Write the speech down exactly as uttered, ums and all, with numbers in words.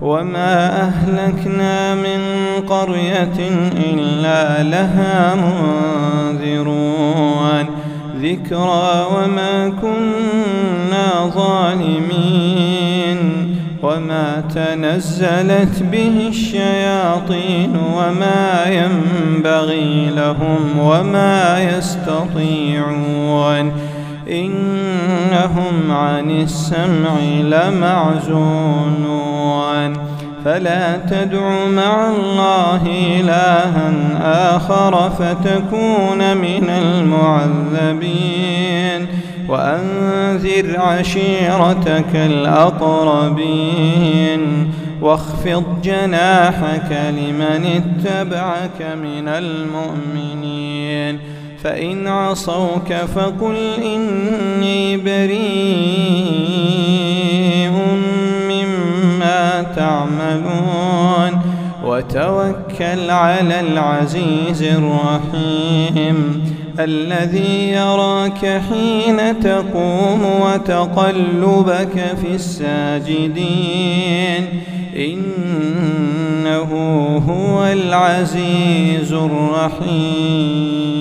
وما أهلكنا من قرية إلا لها منذرون ذكرى وما كنا ظالمين وما تنزلت به الشياطين وما ينبغي لهم وما يستطيعون إنهم عن السمع لمعزولون فلا تدع مع الله إلها آخر فتكون من المعذبين وأنذر عشيرتك الأقربين واخفض جناحك لمن اتبعك من المؤمنين فإن عصوك فقل إني بريء مما تعملون وتوكل على العزيز الرحيم الذي يراك حين تقوم وتقلبك في الساجدين إنه هو العزيز الرحيم.